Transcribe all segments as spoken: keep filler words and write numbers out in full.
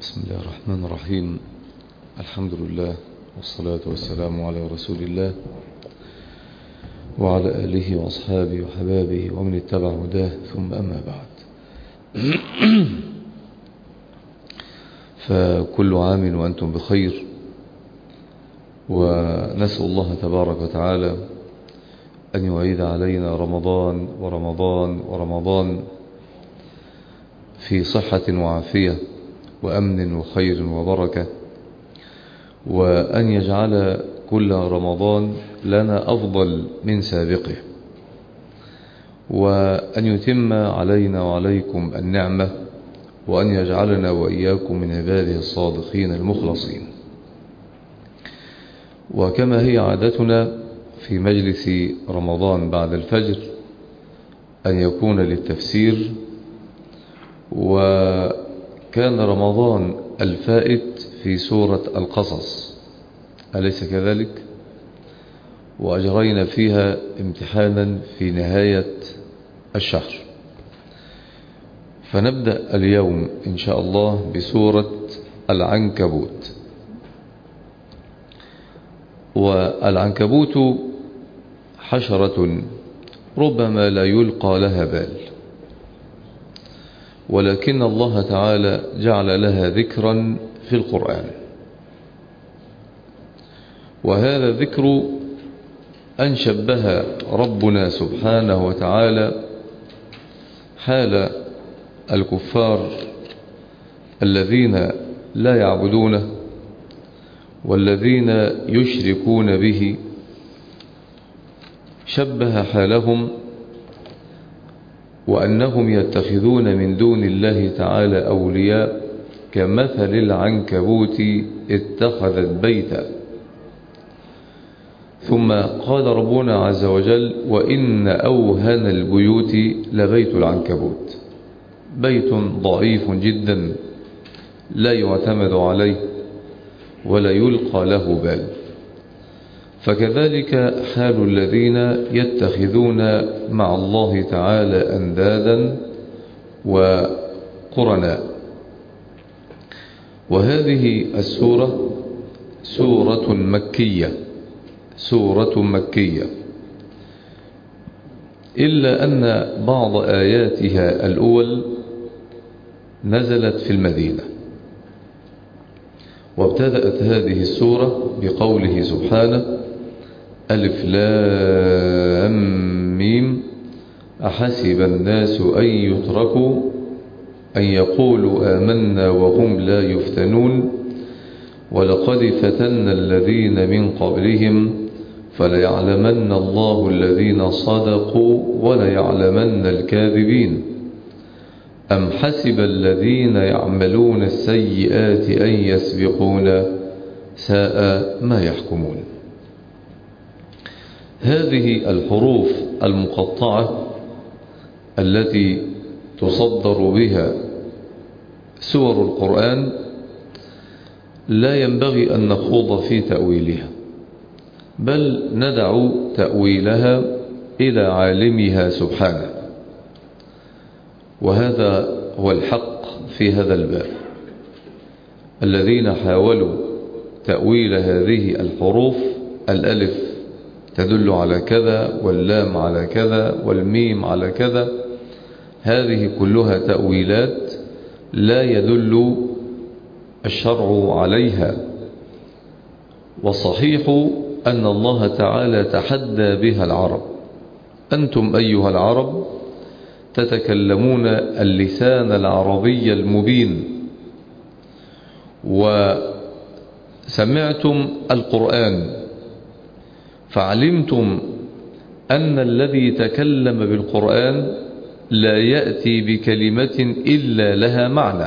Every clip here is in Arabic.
بسم الله الرحمن الرحيم. الحمد لله والصلاة والسلام على رسول الله وعلى آله وأصحابه وحبابه ومن اتبع هداه، ثم أما بعد. فكل عام وأنتم بخير، ونسأل الله تبارك وتعالى أن يعيد علينا رمضان ورمضان ورمضان في صحة وعافية وأمن وخير وبركة، وأن يجعل كل رمضان لنا أفضل من سابقه، وأن يتم علينا وعليكم النعمة، وأن يجعلنا وإياكم من عباده الصادقين المخلصين. وكما هي عادتنا في مجلس رمضان بعد الفجر أن يكون للتفسير، وكان رمضان الفائت في سورة القصص، أليس كذلك؟ وأجرينا فيها امتحانا في نهاية الشهر، فنبدأ اليوم إن شاء الله بسورة العنكبوت. والعنكبوت حشرة ربما لا يلقى لها بال، ولكن الله تعالى جعل لها ذكرا في القرآن، وهذا ذكر أن شبه ربنا سبحانه وتعالى حال الكفار الذين لا يعبدونه والذين يشركون به، شبه حالهم وأنهم يتخذون من دون الله تعالى أولياء كمثل العنكبوت اتخذت بيتا. ثم قال ربنا عز وجل: وإن أوهن البيوت لبيت العنكبوت، بيت ضعيف جدا لا يعتمد عليه ولا يلقى له بال. فكذلك حال الذين يتخذون مع الله تعالى أندادا وقرناء. وهذه السورة سورة مكية سورة مكية إلا أن بعض آياتها الأول نزلت في المدينة. وابتدأت هذه السورة بقوله سبحانه: ألف لام ميم أحسب الناس أن يتركوا أن يقولوا آمنا وهم لا يفتنون ولقد فتنا الذين من قبلهم فليعلمن الله الذين صدقوا وليعلمن الكاذبين أم حسب الذين يعملون السيئات أن يسبقون ساء ما يحكمون. هذه الحروف المقطعة التي تصدر بها سور القرآن لا ينبغي أن نخوض في تأويلها، بل ندع تأويلها إلى عالمها سبحانه، وهذا هو الحق في هذا الباب. الذين حاولوا تأويل هذه الحروف، الألف تدل على كذا واللام على كذا والميم على كذا، هذه كلها تأويلات لا يدل الشرع عليها. وصحيح أن الله تعالى تحدى بها العرب: أنتم أيها العرب تتكلمون اللسان العربي المبين، وسمعتم القرآن، فعلمتم أن الذي تكلم بالقرآن لا يأتي بكلمة إلا لها معنى.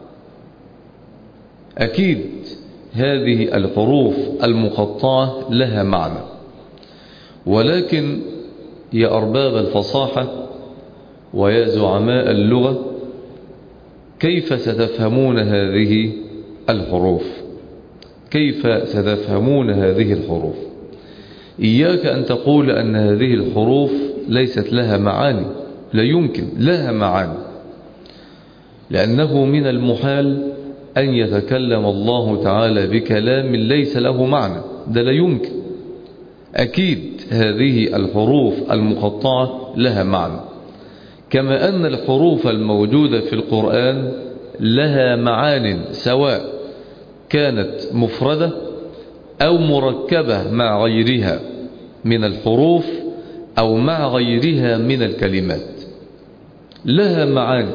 أكيد هذه الحروف المقطعة لها معنى، ولكن يا أرباب الفصاحة ويا زعماء اللغة، كيف ستفهمون هذه الحروف؟ كيف ستفهمون هذه الحروف؟ إياك أن تقول أن هذه الحروف ليست لها معاني، لا يمكن، لها معاني، لأنه من المحال أن يتكلم الله تعالى بكلام ليس له معنى، ده لا يمكن. أكيد هذه الحروف المقطعة لها معنى، كما أن الحروف الموجودة في القرآن لها معان، سواء كانت مفردة أو مركبة مع غيرها من الحروف أو مع غيرها من الكلمات، لها معاني.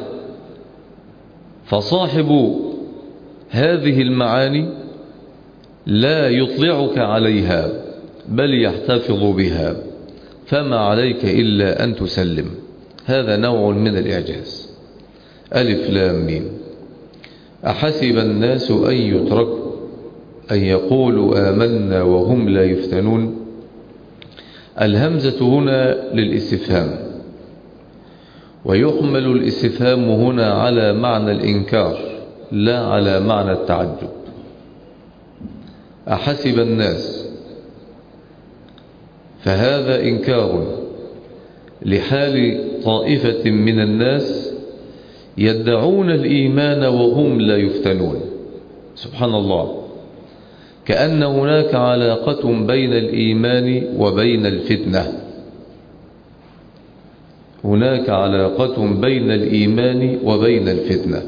فصاحب هذه المعاني لا يطلعك عليها بل يحتفظ بها، فما عليك إلا أن تسلم. هذا نوع من الإعجاز. ألف لام ميم. أحسب الناس أن يتركوا أن يقولوا آمنا وهم لا يفتنون. الهمزة هنا للاستفهام، ويحمل الاستفهام هنا على معنى الإنكار لا على معنى التعجب. أحسب الناس، فهذا إنكار لحال طائفة من الناس يدعون الإيمان وهم لا يفتنون. سبحان الله، كأن هناك علاقة بين الإيمان وبين الفتنة. هناك علاقة بين الإيمان وبين الفتنة.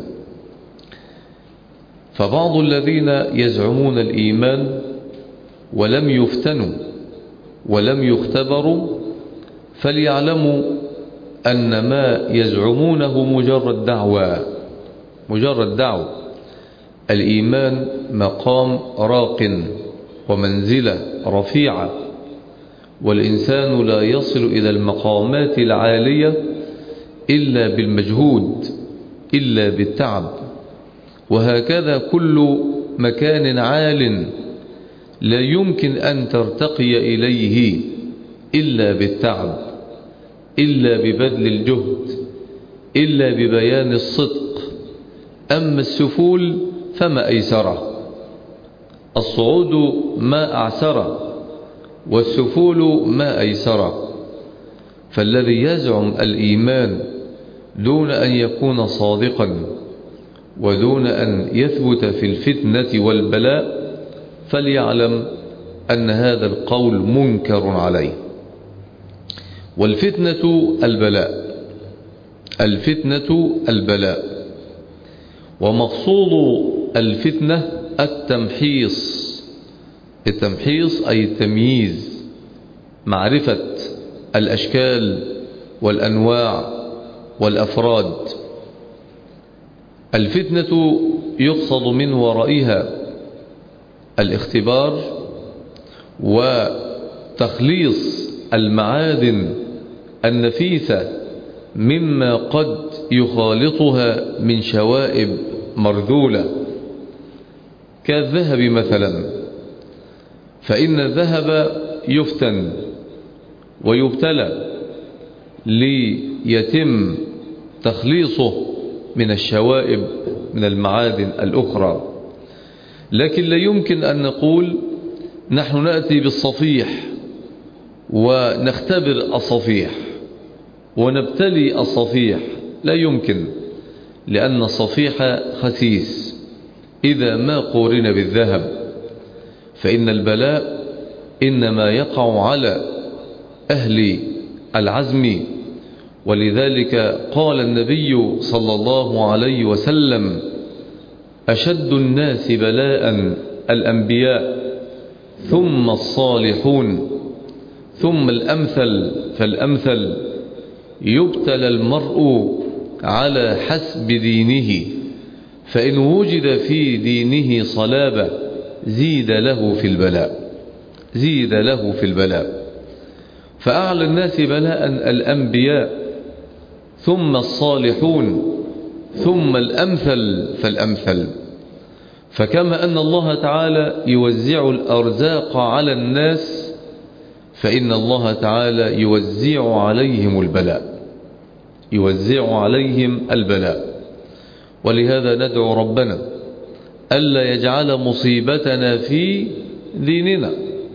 فبعض الذين يزعمون الإيمان ولم يفتنوا ولم يختبروا فليعلموا أن ما يزعمونه مجرد دعوة، مجرد دعوة. الإيمان مقام راق ومنزلة رفيعة، والإنسان لا يصل إلى المقامات العالية إلا بالمجهود، إلا بالتعب. وهكذا كل مكان عال لا يمكن أن ترتقي إليه إلا بالتعب، إلا ببذل الجهد، إلا ببيان الصدق. أما السفول فما أيسره، الصعود ما أعسره، والسفول ما أيسره. فالذي يزعم الإيمان دون أن يكون صادقا ودون أن يثبت في الفتنة والبلاء فليعلم أن هذا القول منكر عليه. والفتنة البلاء، الفتنة البلاء. ومقصود الفتنة التمحيص. التمحيص أي التمييز، معرفة الأشكال والأنواع والأفراد. الفتنة يقصد من ورائها الاختبار وتخليص المعادن النفيسة مما قد يخالطها من شوائب مرذولة كالذهب مثلا. فإن الذهب يفتن ويبتلى ليتم تخليصه من الشوائب من المعادن الأخرى. لكن لا يمكن أن نقول نحن نأتي بالصفيح ونختبر الصفيح ونبتلي الصفيح، لا يمكن، لأن الصفيح خسيس إذا ما قورن بالذهب. فإن البلاء إنما يقع على أهل العزم. ولذلك قال النبي صلى الله عليه وسلم: أشد الناس بلاء الأنبياء ثم الصالحون ثم الأمثل فالأمثل. يبتلى المرء على حسب دينه، فإن وجد في دينه صلابة زيد له في البلاء، زيد له في البلاء. فأعلى الناس بلاء الأنبياء ثم الصالحون ثم الأمثل فالأمثل. فكما أن الله تعالى يوزع الأرزاق على الناس فإن الله تعالى يوزع عليهم البلاء، يوزع عليهم البلاء. ولهذا ندعو ربنا ألا يجعل مصيبتنا في ديننا،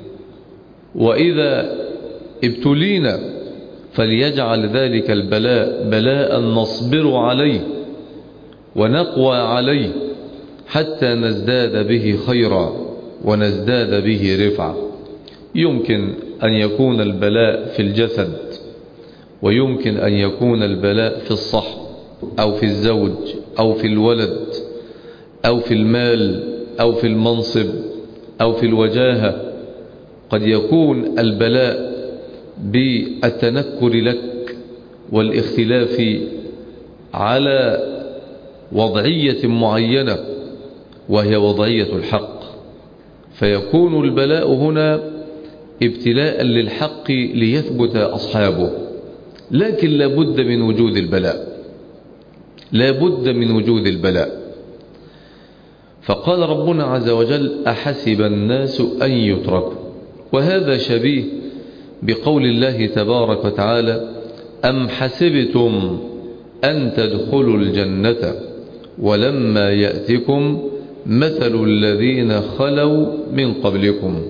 وإذا ابتلينا فليجعل ذلك البلاء بلاء نصبر عليه ونقوى عليه حتى نزداد به خيرا ونزداد به رفعة. يمكن أن يكون البلاء في الجسد، ويمكن أن يكون البلاء في الصحة أو في الزوج أو في الولد أو في المال أو في المنصب أو في الوجاهة. قد يكون البلاء بالتنكر لك والاختلاف على وضعية معينة وهي وضعية الحق، فيكون البلاء هنا ابتلاء للحق ليثبت أصحابه. لكن لا بد من وجود البلاء، لا بد من وجود البلاء. فقال ربنا عز وجل: أحسب الناس أن يتركوا. وهذا شبيه بقول الله تبارك وتعالى: أم حسبتم أن تدخلوا الجنة ولما يأتكم مثل الذين خلوا من قبلكم.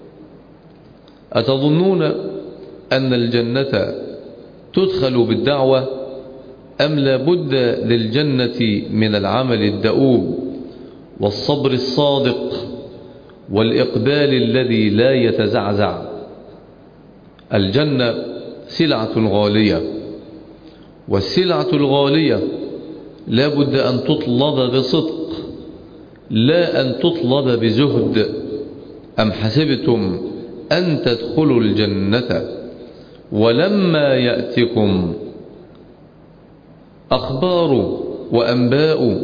أتظنون أن الجنة تدخل بالدعوة أم لا بد للجنة من العمل الدؤوب والصبر الصادق والإقبال الذي لا يتزعزع؟ الجنة سلعة غالية، والسلعة الغالية لا بد أن تطلب بصدق، لا أن تطلب بزهد. أم حسبتم أن تدخلوا الجنة ولما يأتكم أخبار وأنباء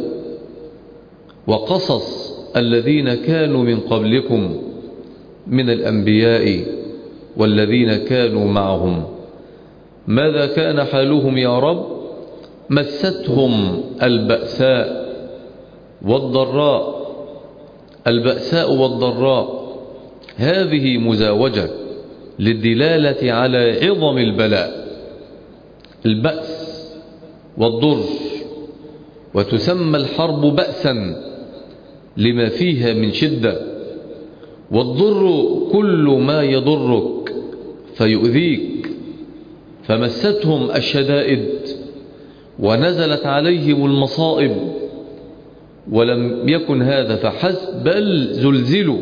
وقصص الذين كانوا من قبلكم من الأنبياء والذين كانوا معهم، ماذا كان حالهم يا رب؟ مستهم البأساء والضراء. البأساء والضراء هذه مزاوجة للدلالة على عظم البلاء. البأس والضر، وتسمى الحرب بأسا لما فيها من شدة، والضر كل ما يضرك فيؤذيك. فمستهم الشدائد ونزلت عليهم المصائب، ولم يكن هذا فحسب بل زلزلوا،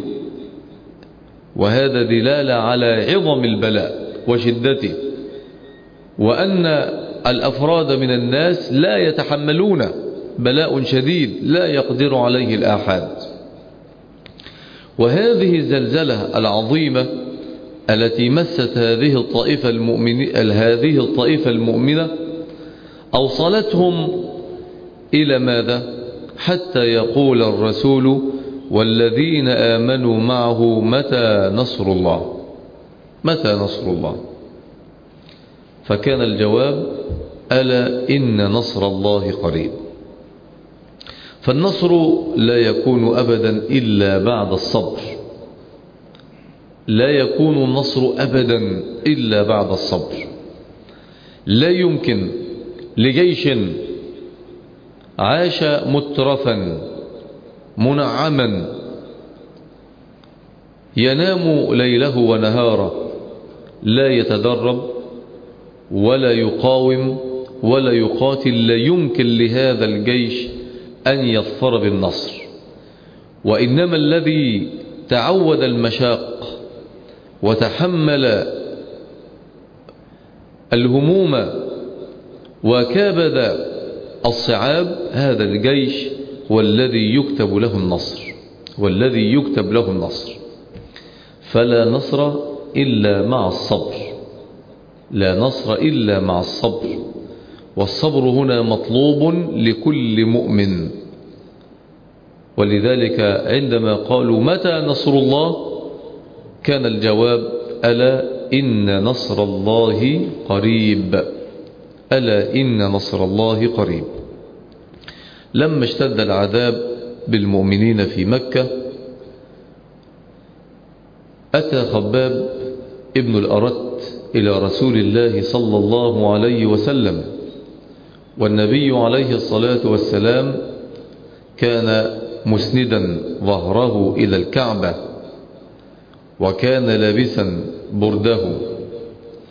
وهذا دلالة على عظم البلاء وشدته، وأن الأفراد من الناس لا يتحملون بلاء شديد لا يقدر عليه الآحاد. وهذه الزلزلة العظيمة التي مست هذه الطائفة المؤمنة هذه الطائفة المؤمنة أوصلتهم إلى ماذا؟ حتى يقول الرسول والذين آمنوا معه متى نصر الله، متى نصر الله؟ فكان الجواب: ألا إن نصر الله قريب. فالنصر لا يكون أبدا إلا بعد الصبر، لا يكون النصر أبدا إلا بعد الصبر. لا يمكن لجيش عاش مترفا منعما ينام ليله ونهاره، لا يتدرب ولا يقاوم ولا يقاتل، لا يمكن لهذا الجيش أن يظفر بالنصر. وإنما الذي تعود المشاق وتحمل الهموم وكابد الصعاب، هذا الجيش هو الذي يكتب له النصر، والذي يكتب له النصر. فلا نصر إلا مع الصبر، لا نصر إلا مع الصبر. والصبر هنا مطلوب لكل مؤمن. ولذلك عندما قالوا متى نصر الله كان الجواب: ألا إن نصر الله قريب، ألا إن نصر الله قريب. لما اشتد العذاب بالمؤمنين في مكة أتى خباب ابن الأرت إلى رسول الله صلى الله عليه وسلم، والنبي عليه الصلاة والسلام كان مسندا ظهره إلى الكعبة، وكان لابسا برده.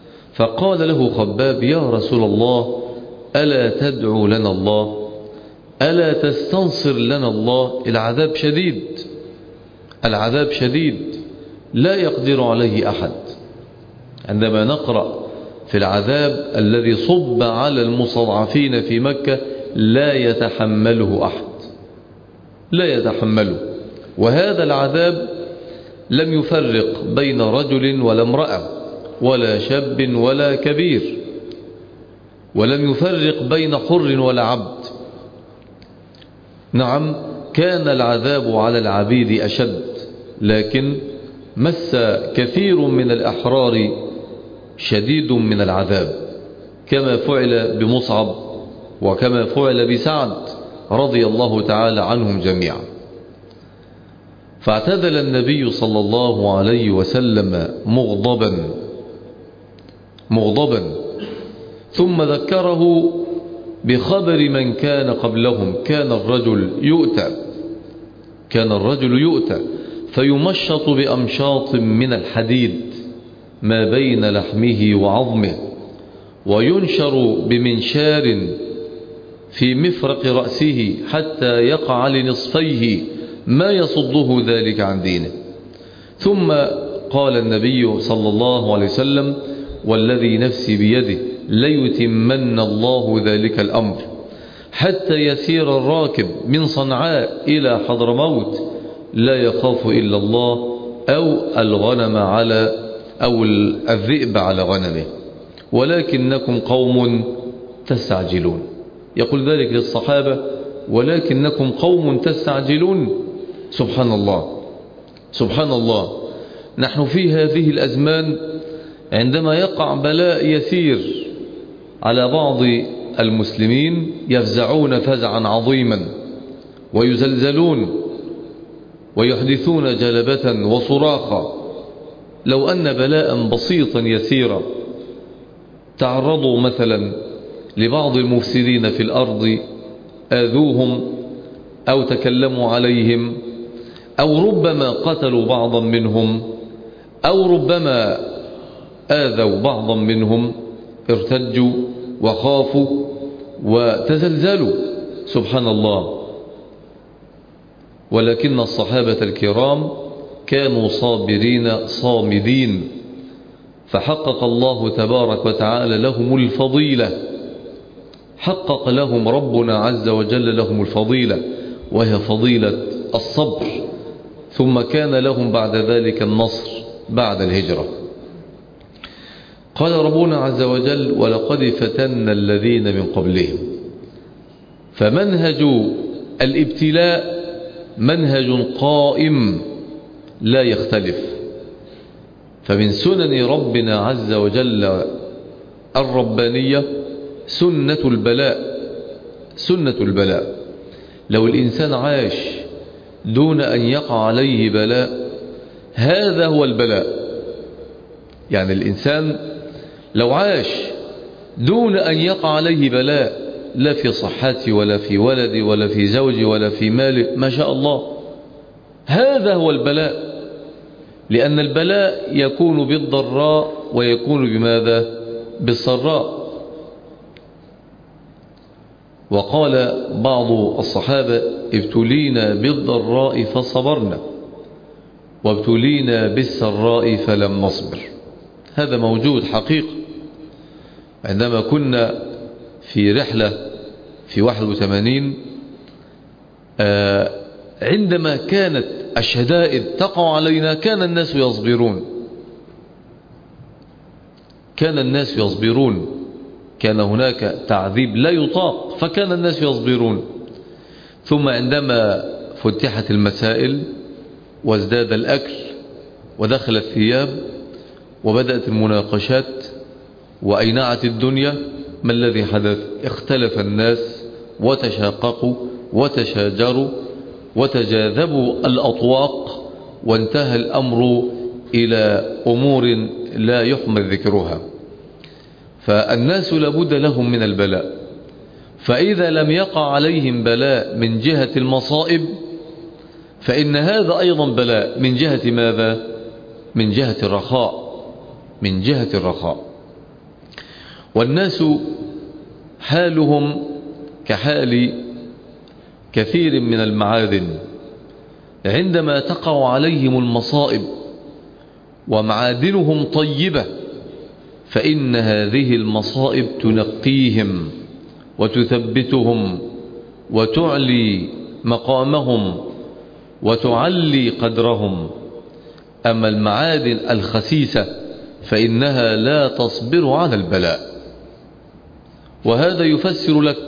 فقال له خباب: يا رسول الله، ألا تدعو لنا الله؟ ألا تستنصر لنا الله؟ العذاب شديد، العذاب شديد لا يقدر عليه أحد. عندما نقرأ في العذاب الذي صب على المستضعفين في مكة لا يتحمله أحد، لا يتحمله. وهذا العذاب لم يفرق بين رجل ولا امرأة ولا شاب ولا كبير، ولم يفرق بين حر ولا عبد. نعم كان العذاب على العبيد أشد، لكن مس كثير من الأحرار شديد من العذاب، كما فعل بمصعب وكما فعل بسعد رضي الله تعالى عنهم جميعا. فاعتدل النبي صلى الله عليه وسلم مغضبا مغضبا ثم ذكره بخبر من كان قبلهم. كان الرجل يؤتى كان الرجل يؤتى فيمشط بأمشاط من الحديد ما بين لحمه وعظمه، وينشر بمنشار في مفرق رأسه حتى يقع لنصفيه ما يصده ذلك عن دينه. ثم قال النبي صلى الله عليه وسلم: والذي نفسي بيده ليتمن الله ذلك الأمر حتى يسير الراكب من صنعاء إلى حضرموت لا يخاف إلا الله، أو الغنم على أو الذئب على غنمه، ولكنكم قوم تستعجلون. يقول ذلك للصحابة: ولكنكم قوم تستعجلون. سبحان الله، سبحان الله. نحن في هذه الأزمان عندما يقع بلاء يسير على بعض المسلمين يفزعون فزعا عظيما ويزلزلون ويحدثون جلبة وصراخا. لو أن بلاء بسيطا يسيرا تعرضوا مثلا لبعض المفسدين في الأرض، آذوهم أو تكلموا عليهم أو ربما قتلوا بعضا منهم أو ربما آذوا بعضا منهم، ارتجوا وخافوا وتزلزلوا. سبحان الله. ولكن الصحابة الكرام كانوا صابرين صامدين، فحقق الله تبارك وتعالى لهم الفضيلة، حقق لهم ربنا عز وجل لهم الفضيلة، وهي فضيلة الصبر. ثم كان لهم بعد ذلك النصر بعد الهجرة. قال ربنا عز وجل: ولقد فتنا الذين من قبلهم. فمنهج الابتلاء منهج قائم لا يختلف. فمن سنن ربنا عز وجل الربانية سنة البلاء، سنة البلاء. لو الإنسان عاش دون أن يقع عليه بلاء، هذا هو البلاء. يعني الإنسان لو عاش دون أن يقع عليه بلاء، لا في صحتي ولا في ولدي ولا في زوجي ولا في مالي، ما شاء الله، هذا هو البلاء. لأن البلاء يكون بالضراء ويكون بماذا؟ بالسراء. وقال بعض الصحابة: ابتلينا بالضراء فصبرنا وابتلينا بالسراء فلم نصبر. هذا موجود حقيقة. عندما كنا في رحلة في واحد وثمانين، عندما كانت الشدائد تقع علينا كان الناس يصبرون، كان الناس يصبرون. كان هناك تعذيب لا يطاق فكان الناس يصبرون. ثم عندما فتحت المسائل وازداد الأكل ودخل الثياب وبدأت المناقشات وأينعت الدنيا، ما الذي حدث؟ اختلف الناس وتشاققوا وتشاجروا وتجاذبوا الأطواق، وانتهى الأمر إلى أمور لا يحمد ذكرها. فالناس لابد لهم من البلاء، فإذا لم يقع عليهم بلاء من جهة المصائب فإن هذا أيضا بلاء من جهة ماذا؟ من جهة الرخاء، من جهة الرخاء. والناس حالهم كحال كثير من المعادن عندما تقع عليهم المصائب ومعادنهم طيبة فإن هذه المصائب تنقيهم وتثبتهم وتعلي مقامهم وتعلي قدرهم. أما المعادن الخسيسة فإنها لا تصبر على البلاء. وهذا يفسر لك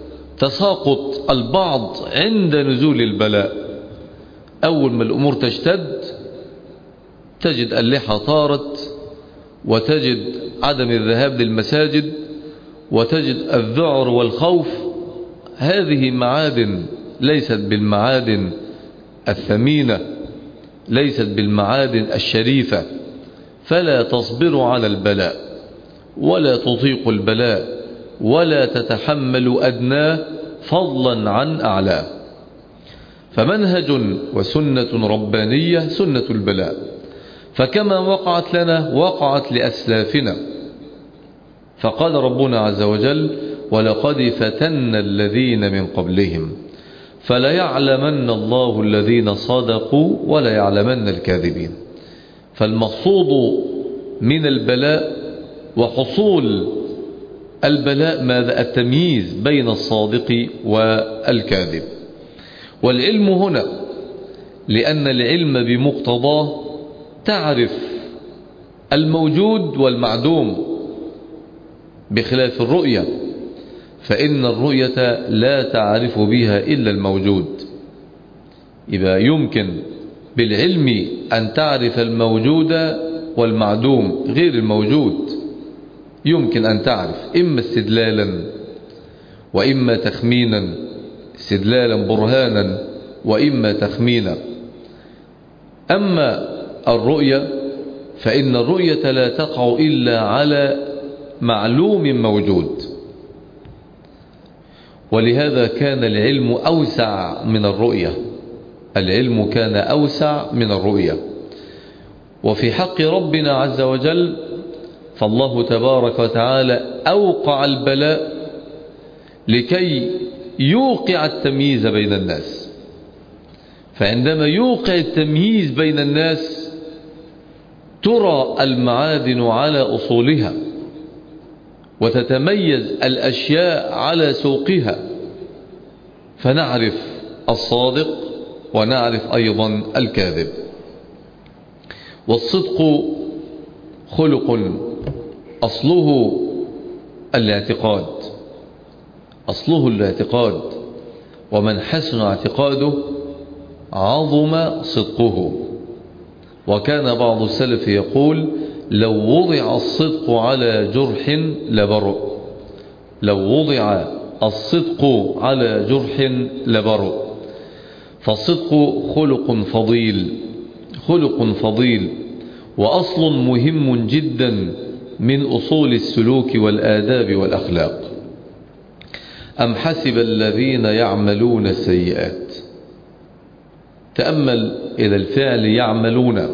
تساقط البعض عند نزول البلاء. أول ما الأمور تشتد تجد اللحى طارت، وتجد عدم الذهاب للمساجد، وتجد الذعر والخوف. هذه معادن ليست بالمعادن الثمينة، ليست بالمعادن الشريفة، فلا تصبر على البلاء ولا تطيق البلاء ولا تتحمل أدناه فضلا عن أعلاه. فمنهج وسنة ربانية سنة البلاء، فكما وقعت لنا وقعت لأسلافنا. فقال ربنا عز وجل: ولقد فتنا الذين من قبلهم فليعلمن الله الذين صدقوا وليعلمن الكاذبين. فالمقصود من البلاء وحصول البلاء ماذا؟ التمييز بين الصادق والكاذب. والعلم هنا لأن العلم بمقتضاه تعرف الموجود والمعدوم، بخلاف الرؤية فإن الرؤية لا تعرف بها إلا الموجود. يبقى يمكن بالعلم أن تعرف الموجود والمعدوم غير الموجود، يمكن أن تعرف إما استدلالا وإما تخمينا، استدلالا برهانا وإما تخمينا. أما الرؤية فإن الرؤية لا تقع إلا على معلوم موجود، ولهذا كان العلم أوسع من الرؤية. العلم كان أوسع من الرؤية. وفي حق ربنا عز وجل فالله تبارك وتعالى أوقع البلاء لكي يوقع التمييز بين الناس. فعندما يوقع التمييز بين الناس ترى المعادن على أصولها، وتتميز الأشياء على سوقها، فنعرف الصادق ونعرف أيضا الكاذب. والصدق خلق أصله الاعتقاد، أصله الاعتقاد، ومن حسن اعتقاده عظم صدقه. وكان بعض السلف يقول: لو وضع الصدق على جرح لبرئ، لو وضع الصدق على جرح لبرئ. فالصدق خلق فضيل، خلق فضيل وأصل مهم جدا من أصول السلوك والآداب والأخلاق. أم حسب الذين يعملون السيئات، تأمل إلى الفعل يعملون،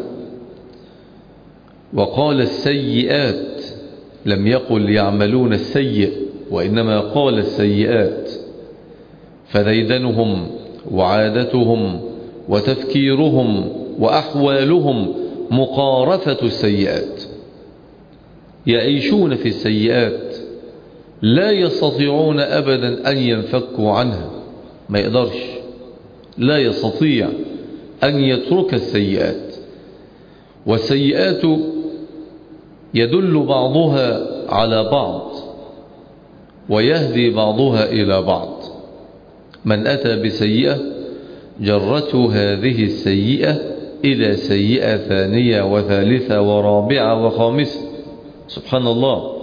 وقال السيئات، لم يقل يعملون السيء، وإنما قال السيئات. فديدنهم وعادتهم وتفكيرهم وأحوالهم مقارفة السيئات، يعيشون في السيئات، لا يستطيعون أبدا أن ينفكوا عنها، ما يقدرش، لا يستطيع أن يترك السيئات. والسيئات يدل بعضها على بعض ويهدي بعضها إلى بعض. من أتى بسيئة جرته هذه السيئة إلى سيئة ثانية وثالثة ورابعة وخامسة. سبحان الله.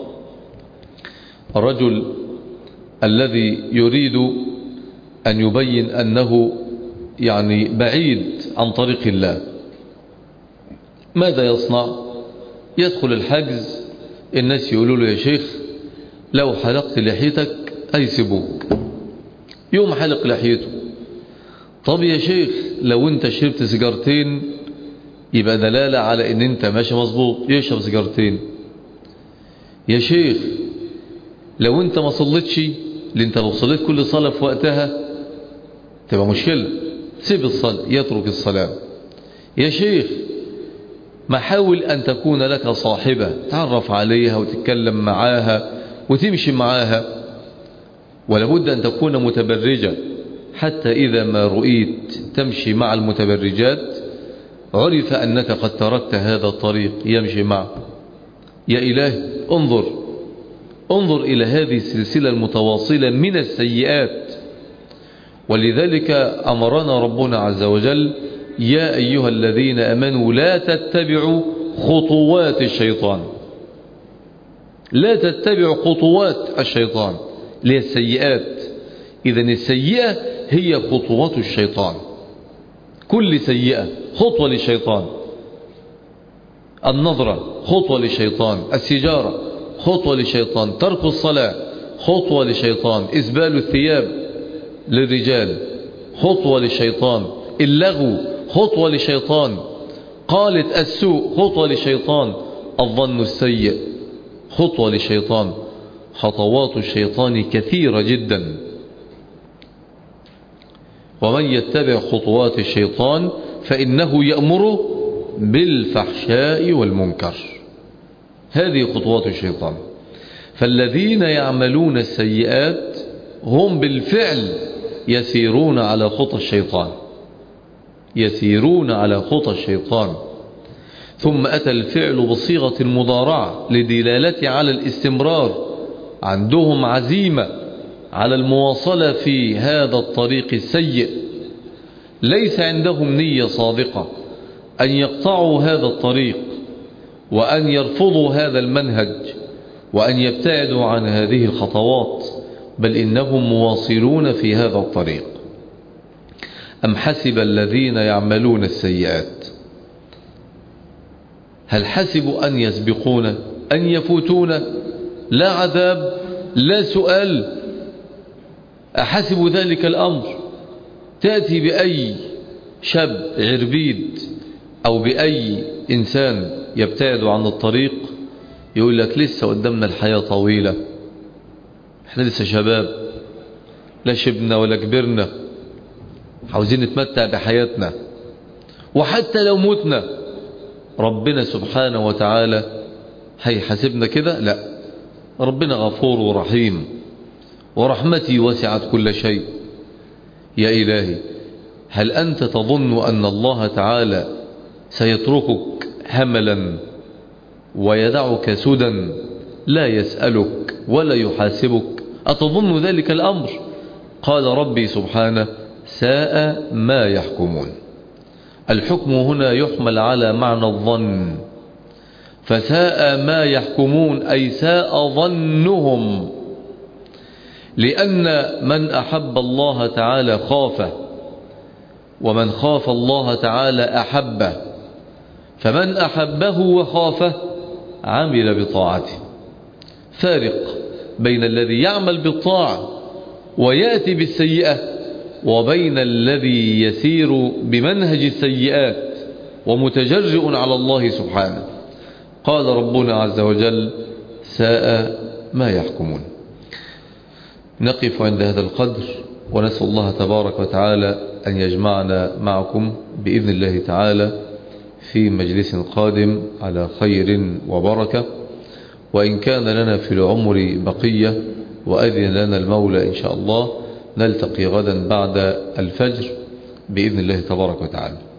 الرجل الذي يريد أن يبين أنه يعني بعيد عن طريق الله، ماذا يصنع؟ يدخل الحجز، الناس يقولوا له: يا شيخ لو حلقت لحيتك هيسيبوك. يوم حلق لحيته. طب يا شيخ لو انت شربت سيجارتين يبقى دلالة على ان انت ماشي مظبوط، يشرب سيجارتين. يا شيخ لو انت ما صليتش، لان انت لو صليت كل صلاة في وقتها تبقى مشكلة. سيب الصلاة، يترك الصلاة. يا شيخ ما حاول أن تكون لك صاحبة تعرف عليها وتتكلم معاها وتمشي معاها، ولابد أن تكون متبرجة حتى إذا ما رؤيت تمشي مع المتبرجات عرف أنك قد تركت هذا الطريق يمشي معه. يا إله انظر انظر إلى هذه السلسلة المتواصلة من السيئات. ولذلك أمرنا ربنا عز وجل: يا أيها الذين أمنوا لا تتبعوا خطوات الشيطان. لا تتبعوا خطوات الشيطان اللي هي السيئات. إذن السيئة هي خطوات الشيطان. كل سيئة خطوة للشيطان. النظرة خطوة للشيطان، السجارة خطوة للشيطان، ترك الصلاة خطوة للشيطان، إسبال الثياب للرجال خطوة للشيطان، اللغو خطوة للشيطان، قالة السوء خطوة للشيطان، الظن السيء خطوة للشيطان. خطوات الشيطان كثيرة جدا. ومن يتبع خطوات الشيطان فإنه يأمر بالفحشاء والمنكر. هذه خطوات الشيطان. فالذين يعملون السيئات هم بالفعل يسيرون على خطى الشيطان، يسيرون على خطى الشيطان. ثم أتى الفعل بصيغة المضارعة لدلالة على الاستمرار. عندهم عزيمة على المواصلة في هذا الطريق السيء. ليس عندهم نية صادقة أن يقطعوا هذا الطريق وأن يرفضوا هذا المنهج وأن يبتعدوا عن هذه الخطوات، بل إنهم مواصلون في هذا الطريق. أم حسب الذين يعملون السيئات، هل حسبوا أن يسبقون أن يفوتون؟ لا عذاب لا سؤال. أحسبوا ذلك الأمر؟ تأتي بأي شاب عربيد أو بأي إنسان يبتعد عن الطريق يقول لك لسه قدامنا الحياة طويلة، احنا لسه شباب، لا شبنا ولا كبرنا، عاوزين نتمتع بحياتنا، وحتى لو متنا ربنا سبحانه وتعالى هيحاسبنا كده؟ لا، ربنا غفور ورحيم ورحمتي وسعت كل شيء. يا إلهي هل أنت تظن أن الله تعالى سيتركك هملا ويدعك سدى لا يسألك ولا يحاسبك؟ أتظن ذلك الأمر؟ قال ربي سبحانه: ساء ما يحكمون. الحكم هنا يحمل على معنى الظن، فساء ما يحكمون أي ساء ظنهم، لأن من أحب الله تعالى خافه، ومن خاف الله تعالى أحبه، فمن أحبه وخافه عمل بطاعته. فارق بين الذي يعمل بالطاعة ويأتي بالسيئة وبين الذي يسير بمنهج السيئات ومتجرئ على الله سبحانه. قال ربنا عز وجل: ساء ما يحكمون. نقف عند هذا القدر ونسأل الله تبارك وتعالى أن يجمعنا معكم بإذن الله تعالى في مجلس قادم على خير وبركة. وإن كان لنا في العمر بقية وأذن لنا المولى إن شاء الله نلتقي غدا بعد الفجر بإذن الله تبارك وتعالى.